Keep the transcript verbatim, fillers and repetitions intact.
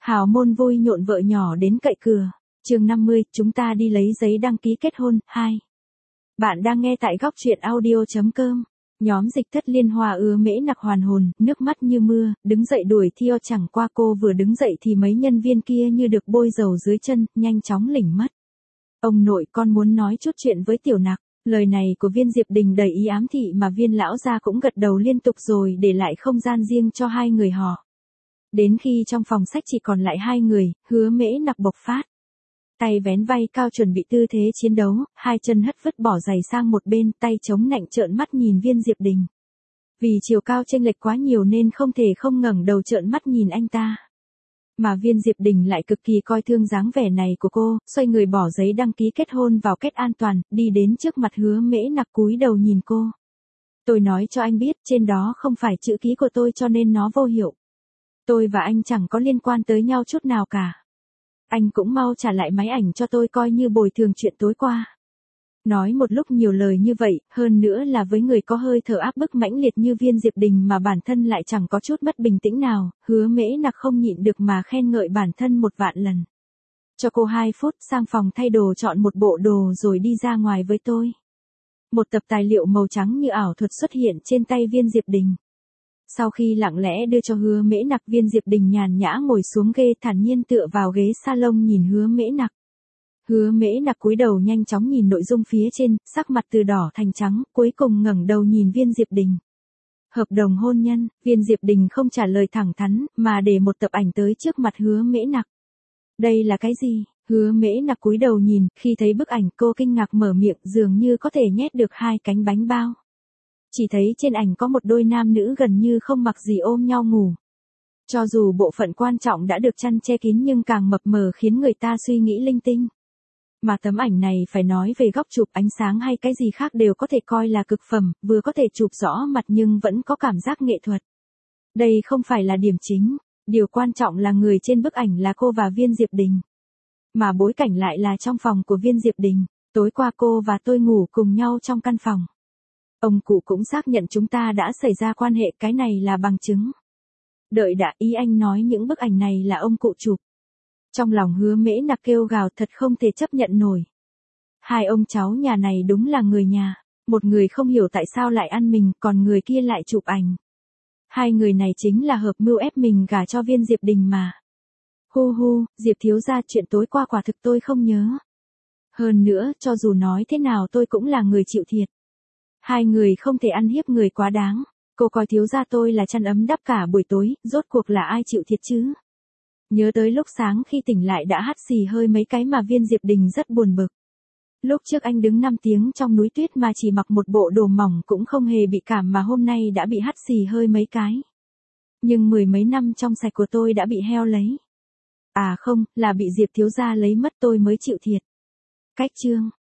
Hào môn vui nhộn vợ nhỏ đến cậy cửa. Chương năm mươi, chúng ta đi lấy giấy đăng ký kết hôn, hai. Bạn đang nghe tại góc truyện audio chấm com. Nhóm dịch thất liên hoa ứa mễ nặc hoàn hồn, nước mắt như mưa, đứng dậy đuổi theo, chẳng qua cô vừa đứng dậy thì mấy nhân viên kia như được bôi dầu dưới chân, nhanh chóng lỉnh mất. Ông nội, con muốn nói chút chuyện với tiểu nặc. Lời này của Viên Diệp Đình đầy ý ám thị mà Viên lão gia cũng gật đầu liên tục rồi để lại không gian riêng cho hai người họ. Đến khi trong phòng sách chỉ còn lại hai người, Hứa Mễ Nặc bộc phát. Tay vén vai cao chuẩn bị tư thế chiến đấu, hai chân hất vứt bỏ giày sang một bên, tay chống nạnh trợn mắt nhìn Viên Diệp Đình. Vì chiều cao chênh lệch quá nhiều nên không thể không ngẩng đầu trợn mắt nhìn anh ta. Mà Viên Diệp Đình lại cực kỳ coi thương dáng vẻ này của cô, xoay người bỏ giấy đăng ký kết hôn vào kết an toàn, đi đến trước mặt Hứa Mễ Nặc cúi đầu nhìn cô. Tôi nói cho anh biết, trên đó không phải chữ ký của tôi cho nên nó vô hiệu. Tôi và anh chẳng có liên quan tới nhau chút nào cả. Anh cũng mau trả lại máy ảnh cho tôi coi như bồi thường chuyện tối qua. Nói một lúc nhiều lời như vậy, hơn nữa là với người có hơi thở áp bức mãnh liệt như Viên Diệp Đình mà bản thân lại chẳng có chút mất bình tĩnh nào, Hứa Mễ Nặc không nhịn được mà khen ngợi bản thân một vạn lần. Cho cô hai phút, sang phòng thay đồ chọn một bộ đồ rồi đi ra ngoài với tôi. Một tập tài liệu màu trắng như ảo thuật xuất hiện trên tay Viên Diệp Đình. Sau khi lặng lẽ đưa cho Hứa Mễ Nặc, Viên Diệp Đình nhàn nhã ngồi xuống ghế, thản nhiên tựa vào ghế salon nhìn Hứa Mễ Nặc. Hứa Mễ Nặc cúi đầu nhanh chóng nhìn nội dung phía trên, sắc mặt từ đỏ thành trắng, cuối cùng ngẩng đầu nhìn Viên Diệp Đình. Hợp đồng hôn nhân. Viên Diệp Đình không trả lời thẳng thắn, mà để một tập ảnh tới trước mặt Hứa Mễ Nặc. Đây là cái gì? Hứa Mễ Nặc cúi đầu nhìn, khi thấy bức ảnh cô kinh ngạc mở miệng, dường như có thể nhét được hai cánh bánh bao. Chỉ thấy trên ảnh có một đôi nam nữ gần như không mặc gì ôm nhau ngủ. Cho dù bộ phận quan trọng đã được chăn che kín nhưng càng mập mờ khiến người ta suy nghĩ linh tinh. Mà tấm ảnh này phải nói về góc chụp, ánh sáng hay cái gì khác đều có thể coi là cực phẩm, vừa có thể chụp rõ mặt nhưng vẫn có cảm giác nghệ thuật. Đây không phải là điểm chính, điều quan trọng là người trên bức ảnh là cô và Viên Diệp Đình. Mà bối cảnh lại là trong phòng của Viên Diệp Đình, tối qua cô và tôi ngủ cùng nhau trong căn phòng. Ông cụ cũng xác nhận chúng ta đã xảy ra quan hệ, cái này là bằng chứng. Đợi đã, ý anh nói những bức ảnh này là ông cụ chụp. Trong lòng Hứa Mễ Nặc kêu gào, thật không thể chấp nhận nổi. Hai ông cháu nhà này đúng là người nhà, một người không hiểu tại sao lại ăn mình, còn người kia lại chụp ảnh. Hai người này chính là hợp mưu ép mình gả cho Viên Diệp Đình mà. Hu hu, Diệp thiếu gia, chuyện tối qua quả thực tôi không nhớ. Hơn nữa, cho dù nói thế nào tôi cũng là người chịu thiệt. Hai người không thể ăn hiếp người quá đáng. Cô coi thiếu gia tôi là chăn ấm đắp cả buổi tối, rốt cuộc là ai chịu thiệt chứ? Nhớ tới lúc sáng khi tỉnh lại đã hắt xì hơi mấy cái mà Viên Diệp Đình rất buồn bực. Lúc trước anh đứng năm tiếng trong núi tuyết mà chỉ mặc một bộ đồ mỏng cũng không hề bị cảm, mà hôm nay đã bị hắt xì hơi mấy cái. Nhưng mười mấy năm trong sạch của tôi đã bị heo lấy. À không, là bị Diệp thiếu gia lấy mất, tôi mới chịu thiệt. Cách chương.